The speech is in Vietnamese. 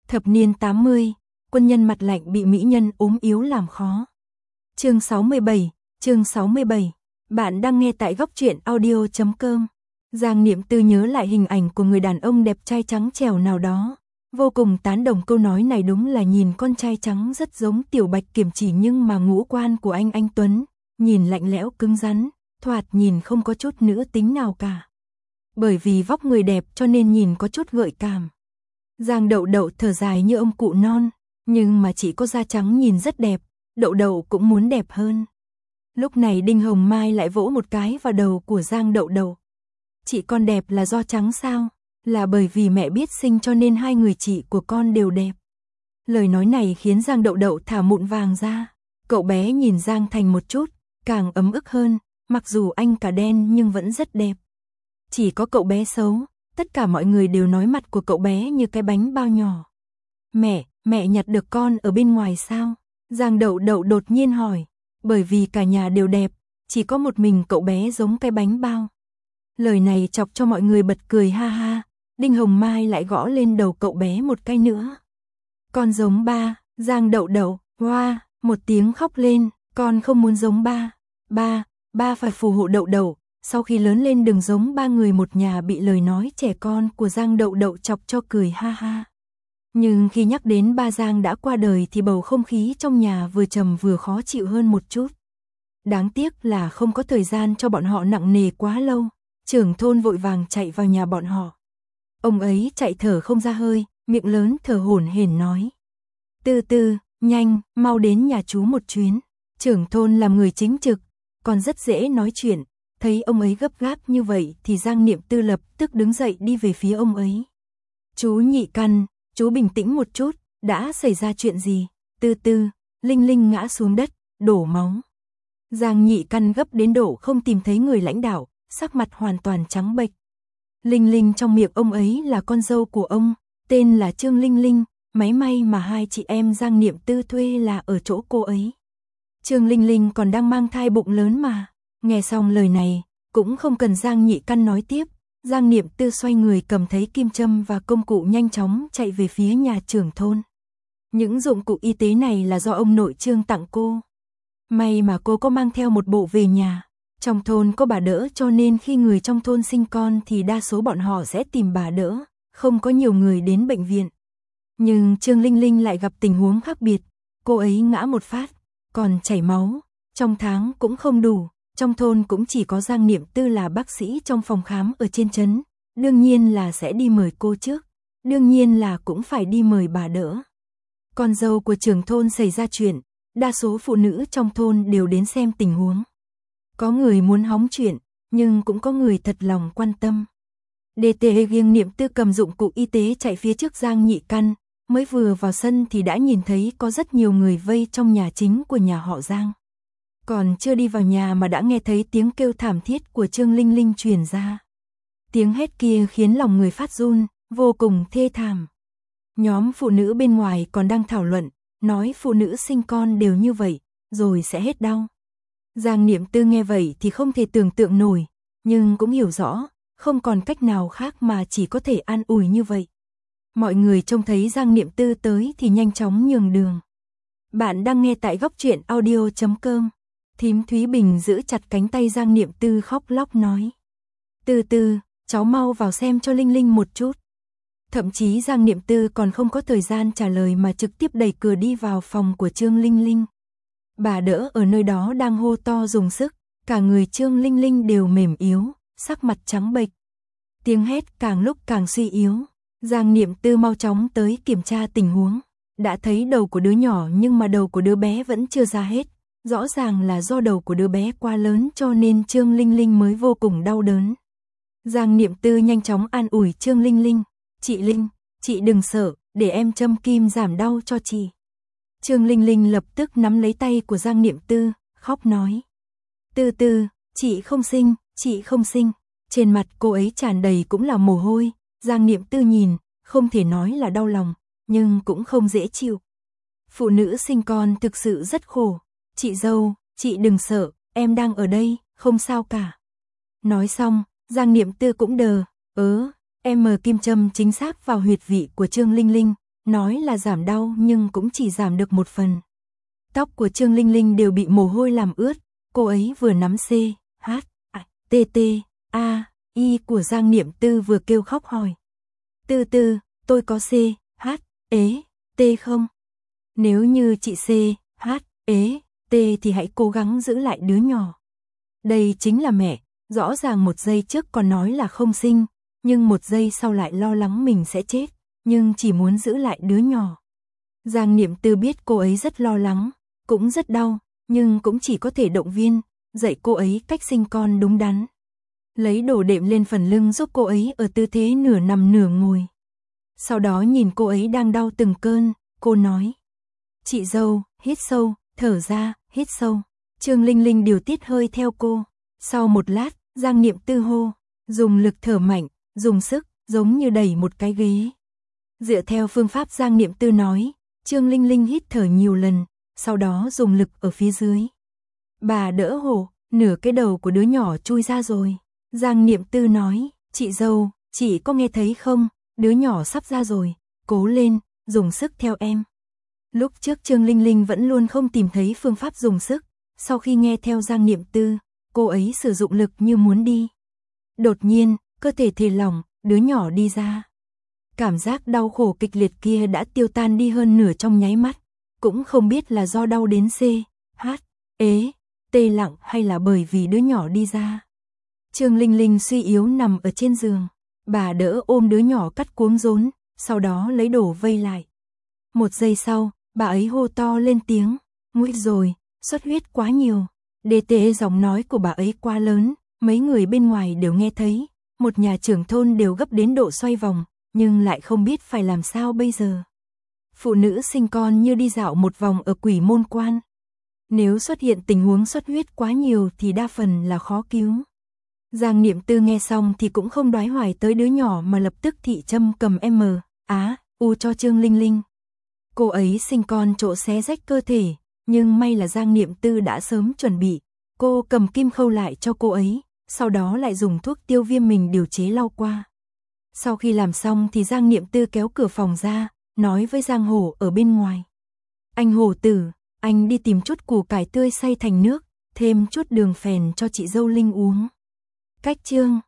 Thập niên 80, quân nhân mặt lạnh bị mỹ nhân ốm yếu làm khó. Chương 67, bạn đang nghe tại góc truyện audio.com. Giang Niệm Tư nhớ lại hình ảnh của người đàn ông đẹp trai trắng trẻo nào đó, vô cùng tán đồng câu nói này, đúng là nhìn con trai trắng rất giống Tiểu Bạch Kiểm Chỉ, nhưng mà ngũ quan của anh Tuấn, nhìn lạnh lẽo cứng rắn, thoạt nhìn không có chút nữ tính nào cả. Bởi vì vóc người đẹp cho nên nhìn có chút gợi cảm. Giang Đậu Đậu thở dài như ông cụ non, nhưng mà chỉ có da trắng nhìn rất đẹp, Đậu Đậu cũng muốn đẹp hơn. Lúc này Đinh Hồng Mai lại vỗ một cái vào đầu của Giang Đậu Đậu. Chị con đẹp là do trắng sao? Là bởi vì mẹ biết sinh cho nên hai người chị của con đều đẹp. Lời nói này khiến Giang Đậu Đậu thả mụn vàng ra. Cậu bé nhìn Giang Thành một chút, càng ấm ức hơn, mặc dù anh cả đen nhưng vẫn rất đẹp. Chỉ có cậu bé xấu, tất cả mọi người đều nói mặt của cậu bé như cái bánh bao nhỏ. Mẹ nhặt được con ở bên ngoài sao? Giang Đậu Đậu đột nhiên hỏi, bởi vì cả nhà đều đẹp, chỉ có một mình cậu bé giống cái bánh bao. Lời này chọc cho mọi người bật cười ha ha. Đinh Hồng Mai lại gõ lên đầu cậu bé một cái nữa. Con giống ba. Giang Đậu Đậu, hoa, một tiếng khóc lên, con không muốn giống ba. Ba phải phù hộ Đậu Đậu, sau khi lớn lên đừng giống ba, người một nhà bị lời nói trẻ con của Giang Đậu Đậu chọc cho cười ha ha. Nhưng khi nhắc đến ba Giang đã qua đời thì bầu không khí trong nhà vừa trầm vừa khó chịu hơn một chút. Đáng tiếc là không có thời gian cho bọn họ nặng nề quá lâu. Trưởng thôn vội vàng chạy vào nhà bọn họ. Ông ấy chạy thở không ra hơi, miệng lớn thở hổn hển nói. Tư, nhanh, mau đến nhà chú một chuyến. Trưởng thôn làm người chính trực, còn rất dễ nói chuyện. Thấy ông ấy gấp gáp như vậy thì Giang Niệm Tư lập tức đứng dậy đi về phía ông ấy. Chú Nhị Căn, chú bình tĩnh một chút, đã xảy ra chuyện gì? Tư, Linh Linh ngã xuống đất, đổ máu. Giang Nhị Căn gấp đến độ không tìm thấy người lãnh đạo, sắc mặt hoàn toàn trắng bệch. Linh Linh trong miệng ông ấy là con dâu của ông, tên là Trương Linh Linh, máy may mà hai chị em Giang Niệm Tư thuê là ở chỗ cô ấy. Trương Linh Linh còn đang mang thai bụng lớn mà. Nghe xong lời này, cũng không cần Giang Nhị Căn nói tiếp, Giang Niệm Tư xoay người cầm thấy kim châm và công cụ nhanh chóng chạy về phía nhà trưởng thôn. Những dụng cụ y tế này là do ông nội Trương tặng cô. May mà cô có mang theo một bộ về nhà. Trong thôn có bà đỡ cho nên khi người trong thôn sinh con thì đa số bọn họ sẽ tìm bà đỡ, không có nhiều người đến bệnh viện. Nhưng Trương Linh Linh lại gặp tình huống khác biệt, cô ấy ngã một phát, còn chảy máu, trong tháng cũng không đủ, trong thôn cũng chỉ có Giang Niệm Tư là bác sĩ trong phòng khám ở trên trấn, đương nhiên là sẽ đi mời cô trước, đương nhiên là cũng phải đi mời bà đỡ. Con dâu của trưởng thôn xảy ra chuyện, đa số phụ nữ trong thôn đều đến xem tình huống. Có người muốn hóng chuyện, nhưng cũng có người thật lòng quan tâm. DT Giang Niệm Tư cầm dụng cụ y tế chạy phía trước Giang Nhị Căn, mới vừa vào sân thì đã nhìn thấy có rất nhiều người vây trong nhà chính của nhà họ Giang. Còn chưa đi vào nhà mà đã nghe thấy tiếng kêu thảm thiết của Trương Linh Linh truyền ra. Tiếng hét kia khiến lòng người phát run, vô cùng thê thảm. Nhóm phụ nữ bên ngoài còn đang thảo luận, nói phụ nữ sinh con đều như vậy, rồi sẽ hết đau. Giang Niệm Tư nghe vậy thì không thể tưởng tượng nổi, nhưng cũng hiểu rõ, không còn cách nào khác mà chỉ có thể an ủi như vậy. Mọi người trông thấy Giang Niệm Tư tới thì nhanh chóng nhường đường. Bạn đang nghe tại góc truyện audio.com. Thím Thúy Bình giữ chặt cánh tay Giang Niệm Tư khóc lóc nói. Tư, cháu mau vào xem cho Linh Linh một chút. Thậm chí Giang Niệm Tư còn không có thời gian trả lời mà trực tiếp đẩy cửa đi vào phòng của Trương Linh Linh. Bà đỡ ở nơi đó đang hô to dùng sức, cả người Trương Linh Linh đều mềm yếu, sắc mặt trắng bệch. Tiếng hét càng lúc càng suy yếu. Giang Niệm Tư mau chóng tới kiểm tra tình huống. Đã thấy đầu của đứa nhỏ nhưng mà đầu của đứa bé vẫn chưa ra hết. Rõ ràng là do đầu của đứa bé quá lớn cho nên Trương Linh Linh mới vô cùng đau đớn. Giang Niệm Tư nhanh chóng an ủi Trương Linh Linh. Chị Linh, chị đừng sợ, để em châm kim giảm đau cho chị. Trương Linh Linh lập tức nắm lấy tay của Giang Niệm Tư, khóc nói. Tư, chị không sinh. Trên mặt cô ấy tràn đầy cũng là mồ hôi. Giang Niệm Tư nhìn, không thể nói là đau lòng, nhưng cũng không dễ chịu. Phụ nữ sinh con thực sự rất khổ. Chị dâu, chị đừng sợ, em đang ở đây, không sao cả. Nói xong, Giang Niệm Tư cũng đờ, em mở kim châm chính xác vào huyệt vị của Trương Linh Linh, nói là giảm đau nhưng cũng chỉ giảm được một phần. Tóc của Trương Linh Linh đều bị mồ hôi làm ướt, cô ấy vừa nắm C, H, T, T, A, I của Giang Niệm Tư vừa kêu khóc hỏi. Tư Tư, tôi có C, H, ế, T không? Nếu như chị C, H, ế, T thì hãy cố gắng giữ lại đứa nhỏ. Đây chính là mẹ, rõ ràng một giây trước còn nói là không sinh, nhưng một giây sau lại lo lắng mình sẽ chết, nhưng chỉ muốn giữ lại đứa nhỏ. Giang Niệm Tư biết cô ấy rất lo lắng, cũng rất đau, nhưng cũng chỉ có thể động viên, dạy cô ấy cách sinh con đúng đắn. Lấy đồ đệm lên phần lưng giúp cô ấy ở tư thế nửa nằm nửa ngồi. Sau đó nhìn cô ấy đang đau từng cơn, cô nói. Chị dâu, hít sâu, thở ra, hít sâu. Trương Linh Linh điều tiết hơi theo cô. Sau một lát, Giang Niệm Tư hô, dùng lực thở mạnh, dùng sức, giống như đẩy một cái ghế. Dựa theo phương pháp Giang Niệm Tư nói, Trương Linh Linh hít thở nhiều lần, sau đó dùng lực ở phía dưới. Bà đỡ hổ, nửa cái đầu của đứa nhỏ chui ra rồi. Giang Niệm Tư nói, chị dâu, chị có nghe thấy không, đứa nhỏ sắp ra rồi, cố lên, dùng sức theo em. Lúc trước Trương Linh Linh vẫn luôn không tìm thấy phương pháp dùng sức, sau khi nghe theo Giang Niệm Tư, cô ấy sử dụng lực như muốn đi. Đột nhiên, cơ thể thề lỏng, đứa nhỏ đi ra. Cảm giác đau khổ kịch liệt kia đã tiêu tan đi hơn nửa trong nháy mắt, cũng không biết là do đau đến C, H, ế, T lặng hay là bởi vì đứa nhỏ đi ra. Trương Linh Linh suy yếu nằm ở trên giường, bà đỡ ôm đứa nhỏ cắt cuống rốn, sau đó lấy đồ vây lại. Một giây sau, bà ấy hô to lên tiếng, nguy rồi, xuất huyết quá nhiều. DT giọng nói của bà ấy quá lớn, mấy người bên ngoài đều nghe thấy, một nhà trưởng thôn đều gấp đến độ xoay vòng, nhưng lại không biết phải làm sao bây giờ. Phụ nữ sinh con như đi dạo một vòng ở Quỷ Môn Quan. Nếu xuất hiện tình huống xuất huyết quá nhiều thì đa phần là khó cứu. Giang Niệm Tư nghe xong thì cũng không đoái hoài tới đứa nhỏ mà lập tức thị châm cầm U cho Trương Linh Linh. Cô ấy sinh con chỗ xé rách cơ thể, nhưng may là Giang Niệm Tư đã sớm chuẩn bị. Cô cầm kim khâu lại cho cô ấy, sau đó lại dùng thuốc tiêu viêm mình điều chế lau qua. Sau khi làm xong thì Giang Niệm Tư kéo cửa phòng ra, nói với Giang Hổ ở bên ngoài. Anh Hổ tử, anh đi tìm chút củ cải tươi xay thành nước, thêm chút đường phèn cho chị dâu Linh uống. Cách chương